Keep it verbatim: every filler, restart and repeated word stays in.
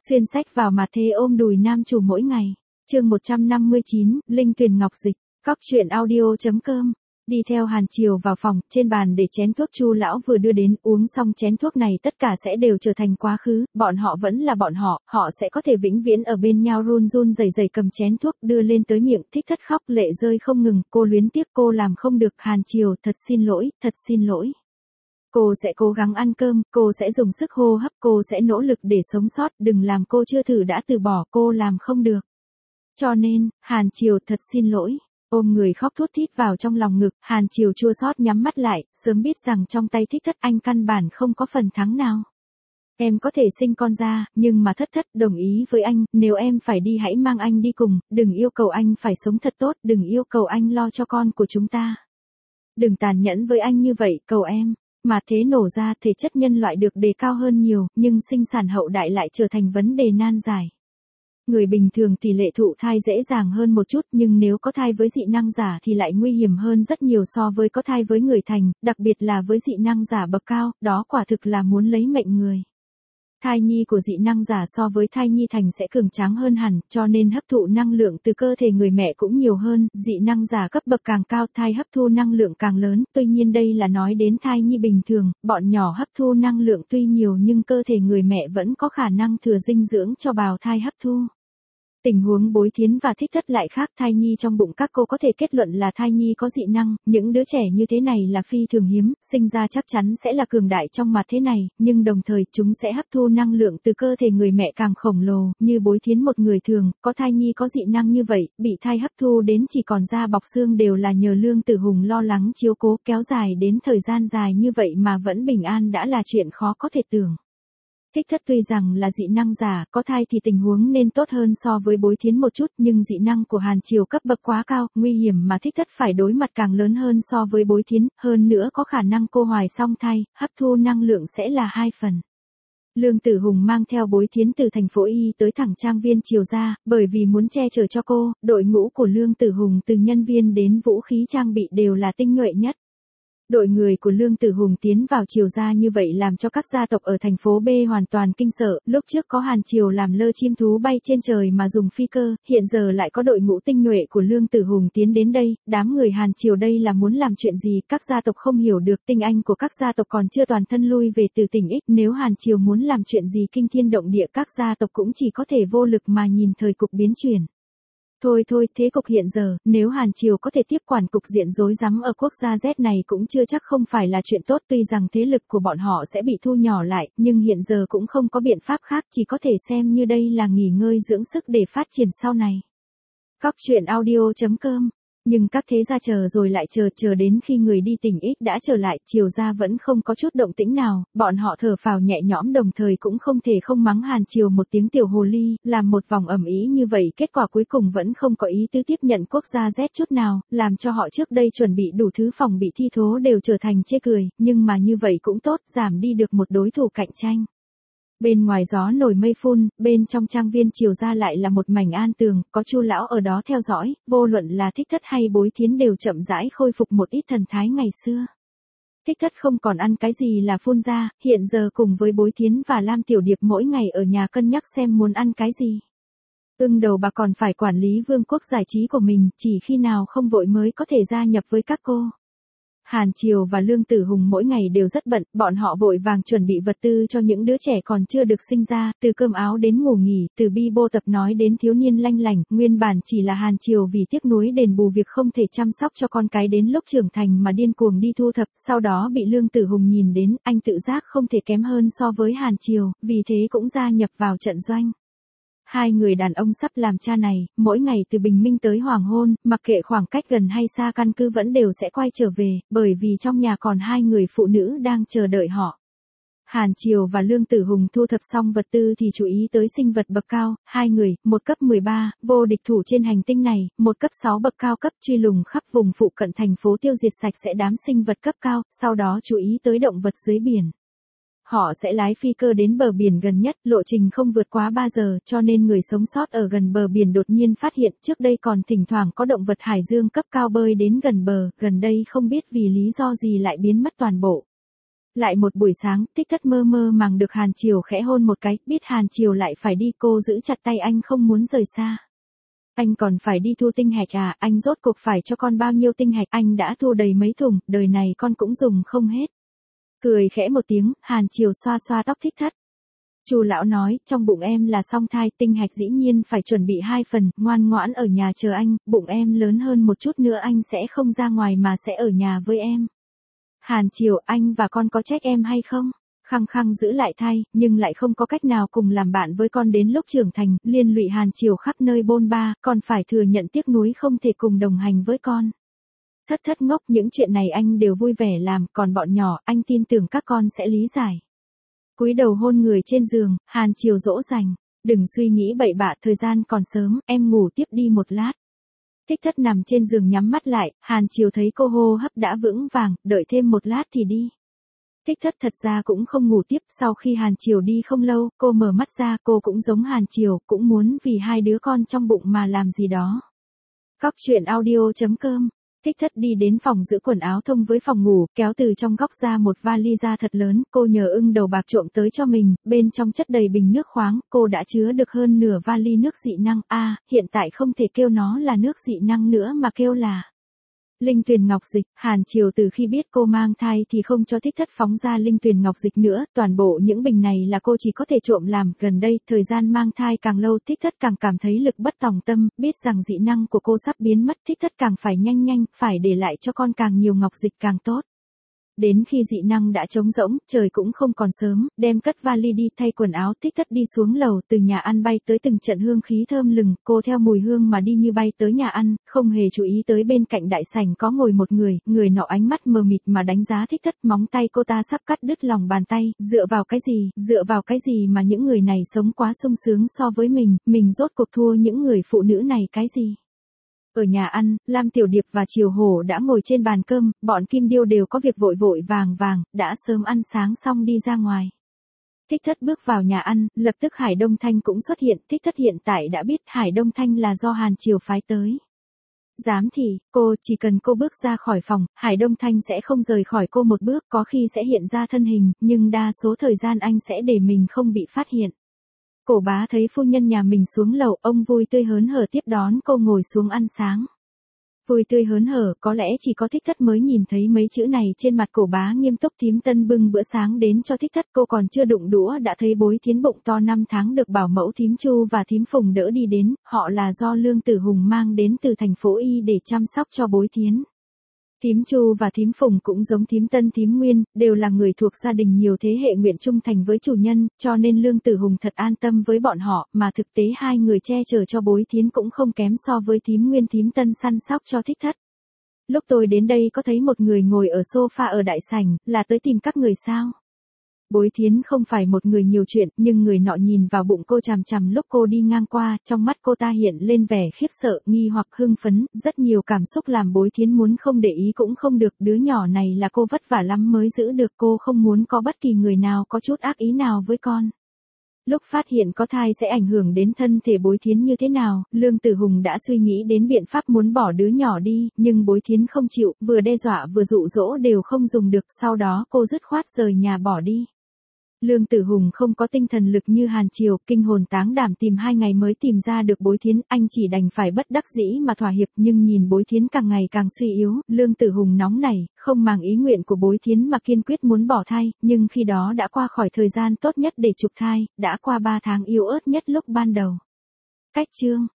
Xuyên sách vào mặt thế ôm đùi nam chủ mỗi ngày. Chương một trăm năm mươi chín, Linh Tuyền Ngọc Dịch. Cóc truyện audio.com. Đi theo Hàn Triều vào phòng, trên bàn để chén thuốc Chu lão vừa đưa đến, uống xong chén thuốc này tất cả sẽ đều trở thành quá khứ, bọn họ vẫn là bọn họ, họ sẽ có thể vĩnh viễn ở bên nhau. Run run rẩy rẩy cầm chén thuốc đưa lên tới miệng, Thích Thất khóc lệ rơi không ngừng, cô luyến tiếc, cô làm không được. Hàn Triều, thật xin lỗi, thật xin lỗi. Cô sẽ cố gắng ăn cơm, cô sẽ dùng sức hô hấp, cô sẽ nỗ lực để sống sót, đừng làm cô chưa thử đã từ bỏ, cô làm không được. Cho nên, Hàn Triều thật xin lỗi. Ôm người khóc thút thít vào trong lòng ngực, Hàn Triều chua xót nhắm mắt lại, sớm biết rằng trong tay Thích Thất anh căn bản không có phần thắng nào. Em có thể sinh con ra, nhưng mà Thất Thất đồng ý với anh, nếu em phải đi hãy mang anh đi cùng, đừng yêu cầu anh phải sống thật tốt, đừng yêu cầu anh lo cho con của chúng ta. Đừng tàn nhẫn với anh như vậy, cầu em. Mà thế nổ ra, thể chất nhân loại được đề cao hơn nhiều, nhưng sinh sản hậu đại lại trở thành vấn đề nan giải. Người bình thường tỷ lệ thụ thai dễ dàng hơn một chút, nhưng nếu có thai với dị năng giả thì lại nguy hiểm hơn rất nhiều so với có thai với người thành, đặc biệt là với dị năng giả bậc cao, đó quả thực là muốn lấy mệnh người. Thai nhi của dị năng giả so với thai nhi thành sẽ cường tráng hơn hẳn, cho nên hấp thụ năng lượng từ cơ thể người mẹ cũng nhiều hơn, dị năng giả cấp bậc càng cao thai hấp thu năng lượng càng lớn, tuy nhiên đây là nói đến thai nhi bình thường, bọn nhỏ hấp thu năng lượng tuy nhiều nhưng cơ thể người mẹ vẫn có khả năng thừa dinh dưỡng cho bào thai hấp thu. Tình huống Bối Thiến và Thích Thất lại khác, thai nhi trong bụng các cô có thể kết luận là thai nhi có dị năng, những đứa trẻ như thế này là phi thường hiếm, sinh ra chắc chắn sẽ là cường đại trong mặt thế này, nhưng đồng thời chúng sẽ hấp thu năng lượng từ cơ thể người mẹ càng khổng lồ, như Bối Thiến một người thường, có thai nhi có dị năng như vậy, bị thai hấp thu đến chỉ còn da bọc xương đều là nhờ Lương Tử Hùng lo lắng chiếu cố, kéo dài đến thời gian dài như vậy mà vẫn bình an đã là chuyện khó có thể tưởng. Thích Thất tuy rằng là dị năng giả, có thai thì tình huống nên tốt hơn so với Bối Thiến một chút, nhưng dị năng của Hàn Triều cấp bậc quá cao, nguy hiểm mà Thích Thất phải đối mặt càng lớn hơn so với Bối Thiến, hơn nữa có khả năng cô hoài song thai, hấp thu năng lượng sẽ là hai phần. Lương Tử Hùng mang theo Bối Thiến từ thành phố Y tới thẳng trang viên Triều gia, bởi vì muốn che chở cho cô, đội ngũ của Lương Tử Hùng từ nhân viên đến vũ khí trang bị đều là tinh nhuệ nhất. Đội người của Lương Tử Hùng tiến vào Triều gia như vậy làm cho các gia tộc ở thành phố B hoàn toàn kinh sợ, lúc trước có Hàn Triều làm lơ chim thú bay trên trời mà dùng phi cơ, hiện giờ lại có đội ngũ tinh nhuệ của Lương Tử Hùng tiến đến đây, đám người Hàn Triều đây là muốn làm chuyện gì, các gia tộc không hiểu được, tinh anh của các gia tộc còn chưa toàn thân lui về từ tỉnh X, nếu Hàn Triều muốn làm chuyện gì kinh thiên động địa các gia tộc cũng chỉ có thể vô lực mà nhìn thời cục biến chuyển. Thôi thôi, thế cục hiện giờ, nếu Hàn Triều có thể tiếp quản cục diện rối rắm ở quốc gia Z này cũng chưa chắc không phải là chuyện tốt, tuy rằng thế lực của bọn họ sẽ bị thu nhỏ lại, nhưng hiện giờ cũng không có biện pháp khác, chỉ có thể xem như đây là nghỉ ngơi dưỡng sức để phát triển sau này. Cóc truyện audio.com. Nhưng các thế gia chờ rồi lại chờ, chờ đến khi người đi tỉnh X đã trở lại, Triều gia vẫn không có chút động tĩnh nào, bọn họ thở phào nhẹ nhõm đồng thời cũng không thể không mắng Hàn Triều một tiếng tiểu hồ ly, làm một vòng ầm ĩ như vậy, kết quả cuối cùng vẫn không có ý tứ tiếp nhận quốc gia Z chút nào, làm cho họ trước đây chuẩn bị đủ thứ phòng bị thi thố đều trở thành chê cười, nhưng mà như vậy cũng tốt, giảm đi được một đối thủ cạnh tranh. Bên ngoài gió nổi mây phun, bên trong trang viên Triều gia lại là một mảnh an tường, có Chu lão ở đó theo dõi, vô luận là Thích Thất hay Bối Thiến đều chậm rãi khôi phục một ít thần thái ngày xưa. Thích Thất không còn ăn cái gì là phun ra, hiện giờ cùng với Bối Thiến và Lam Tiểu Điệp mỗi ngày ở nhà cân nhắc xem muốn ăn cái gì. Ưng đầu bà còn phải quản lý vương quốc giải trí của mình, chỉ khi nào không vội mới có thể gia nhập với các cô. Hàn Triều và Lương Tử Hùng mỗi ngày đều rất bận, bọn họ vội vàng chuẩn bị vật tư cho những đứa trẻ còn chưa được sinh ra, từ cơm áo đến ngủ nghỉ, từ bi bô tập nói đến thiếu niên lanh lảnh, nguyên bản chỉ là Hàn Triều vì tiếc nuối đền bù việc không thể chăm sóc cho con cái đến lúc trưởng thành mà điên cuồng đi thu thập, sau đó bị Lương Tử Hùng nhìn đến, anh tự giác không thể kém hơn so với Hàn Triều, vì thế cũng gia nhập vào trận doanh. Hai người đàn ông sắp làm cha này, mỗi ngày từ bình minh tới hoàng hôn, mặc kệ khoảng cách gần hay xa căn cứ vẫn đều sẽ quay trở về, bởi vì trong nhà còn hai người phụ nữ đang chờ đợi họ. Hàn Triều và Lương Tử Hùng thu thập xong vật tư thì chú ý tới sinh vật bậc cao, hai người, một cấp mười ba, vô địch thủ trên hành tinh này, một cấp sáu bậc cao cấp truy lùng khắp vùng phụ cận thành phố tiêu diệt sạch sẽ đám sinh vật cấp cao, sau đó chú ý tới động vật dưới biển. Họ sẽ lái phi cơ đến bờ biển gần nhất, lộ trình không vượt quá ba giờ, cho nên người sống sót ở gần bờ biển đột nhiên phát hiện trước đây còn thỉnh thoảng có động vật hải dương cấp cao bơi đến gần bờ, gần đây không biết vì lý do gì lại biến mất toàn bộ. Lại một buổi sáng, Thích Thất mơ mơ màng được Hàn Triều khẽ hôn một cái, biết Hàn Triều lại phải đi, cô giữ chặt tay anh không muốn rời xa. Anh còn phải đi thu tinh hạch à, anh rốt cuộc phải cho con bao nhiêu tinh hạch, anh đã thu đầy mấy thùng, đời này con cũng dùng không hết. Cười khẽ một tiếng, Hàn Triều xoa xoa tóc Thích Thất. Chu lão nói, trong bụng em là song thai, tinh hạch dĩ nhiên phải chuẩn bị hai phần, ngoan ngoãn ở nhà chờ anh, bụng em lớn hơn một chút nữa anh sẽ không ra ngoài mà sẽ ở nhà với em. Hàn Triều, anh và con có trách em hay không? Khăng khăng giữ lại thai, nhưng lại không có cách nào cùng làm bạn với con đến lúc trưởng thành, liên lụy Hàn Triều khắp nơi bôn ba, còn phải thừa nhận tiếc nuối không thể cùng đồng hành với con. Thất Thất ngốc, những chuyện này anh đều vui vẻ làm, còn bọn nhỏ, anh tin tưởng các con sẽ lý giải. Cúi đầu hôn người trên giường, Hàn Triều dỗ dành, đừng suy nghĩ bậy bạ, thời gian còn sớm, em ngủ tiếp đi một lát. Thích Thất nằm trên giường nhắm mắt lại, Hàn Triều thấy cô hô hấp đã vững vàng, đợi thêm một lát thì đi. Thích Thất thật ra cũng không ngủ tiếp, sau khi Hàn Triều đi không lâu, cô mở mắt ra, cô cũng giống Hàn Triều, cũng muốn vì hai đứa con trong bụng mà làm gì đó. Góc truyện audio chấm com. Thích Thất đi đến phòng giữ quần áo thông với phòng ngủ, kéo từ trong góc ra một vali da thật lớn, cô nhờ ưng đầu bạc trộm tới cho mình, bên trong chất đầy bình nước khoáng, cô đã chứa được hơn nửa vali nước dị năng, a à, hiện tại không thể kêu nó là nước dị năng nữa mà kêu là linh tuyền ngọc dịch. Hàn Triều từ khi biết cô mang thai thì không cho Thích Thất phóng ra linh tuyền ngọc dịch nữa, toàn bộ những bình này là cô chỉ có thể trộm làm, gần đây, thời gian mang thai càng lâu Thích Thất càng cảm thấy lực bất tòng tâm, biết rằng dị năng của cô sắp biến mất, Thích Thất càng phải nhanh nhanh, phải để lại cho con càng nhiều ngọc dịch càng tốt. Đến khi dị năng đã trống rỗng, trời cũng không còn sớm, đem cất vali đi thay quần áo, Thích Thất đi xuống lầu, từ nhà ăn bay tới từng trận hương khí thơm lừng, cô theo mùi hương mà đi như bay tới nhà ăn, không hề chú ý tới bên cạnh đại sảnh có ngồi một người, người nọ ánh mắt mờ mịt mà đánh giá Thích Thất, móng tay cô ta sắp cắt đứt lòng bàn tay, dựa vào cái gì, dựa vào cái gì mà những người này sống quá sung sướng so với mình, mình rốt cuộc thua những người phụ nữ này cái gì. Ở nhà ăn, Lam Tiểu Điệp và Triều Hổ đã ngồi trên bàn cơm, bọn Kim Điêu đều có việc vội vội vàng vàng, đã sớm ăn sáng xong đi ra ngoài. Thích Thất bước vào nhà ăn, lập tức Hải Đông Thanh cũng xuất hiện, Thích Thất hiện tại đã biết Hải Đông Thanh là do Hàn Triều phái tới. Dám thì, cô, chỉ cần cô bước ra khỏi phòng, Hải Đông Thanh sẽ không rời khỏi cô một bước, có khi sẽ hiện ra thân hình, nhưng đa số thời gian anh sẽ để mình không bị phát hiện. Cổ bá thấy phu nhân nhà mình xuống lầu, ông vui tươi hớn hở tiếp đón cô ngồi xuống ăn sáng. Vui tươi hớn hở, có lẽ chỉ có Thích Thất mới nhìn thấy mấy chữ này trên mặt cổ bá nghiêm túc. Thím Tân bưng bữa sáng đến cho Thích Thất, cô còn chưa đụng đũa đã thấy Bối Thiến bụng to năm tháng được bảo mẫu thím Chu và thím Phùng đỡ đi đến, họ là do Lương Tử Hùng mang đến từ thành phố Y để chăm sóc cho Bối Thiến. Thím Chu và thím Phùng cũng giống thím Tân thím Nguyên, đều là người thuộc gia đình nhiều thế hệ nguyện trung thành với chủ nhân, cho nên Lương Tử Hùng thật an tâm với bọn họ, mà thực tế hai người che chở cho Bối Thiến cũng không kém so với thím Nguyên thím Tân săn sóc cho Thích Thất. Lúc tôi đến đây có thấy một người ngồi ở sofa ở đại sảnh, là tới tìm các người sao? Bối Thiến không phải một người nhiều chuyện, nhưng người nọ nhìn vào bụng cô chằm chằm lúc cô đi ngang qua, trong mắt cô ta hiện lên vẻ khiếp sợ, nghi hoặc hưng phấn, rất nhiều cảm xúc làm Bối Thiến muốn không để ý cũng không được, đứa nhỏ này là cô vất vả lắm mới giữ được, cô không muốn có bất kỳ người nào có chút ác ý nào với con. Lúc phát hiện có thai sẽ ảnh hưởng đến thân thể Bối Thiến như thế nào, Lương Tử Hùng đã suy nghĩ đến biện pháp muốn bỏ đứa nhỏ đi, nhưng Bối Thiến không chịu, vừa đe dọa vừa dụ dỗ đều không dùng được, sau đó cô dứt khoát rời nhà bỏ đi. Lương Tử Hùng không có tinh thần lực như Hàn Triều, kinh hồn táng đảm tìm hai ngày mới tìm ra được Bối Thiến, anh chỉ đành phải bất đắc dĩ mà thỏa hiệp, nhưng nhìn Bối Thiến càng ngày càng suy yếu, Lương Tử Hùng nóng nảy, không màng ý nguyện của Bối Thiến mà kiên quyết muốn bỏ thai, nhưng khi đó đã qua khỏi thời gian tốt nhất để chụp thai, đã qua ba tháng yếu ớt nhất lúc ban đầu. Cách chương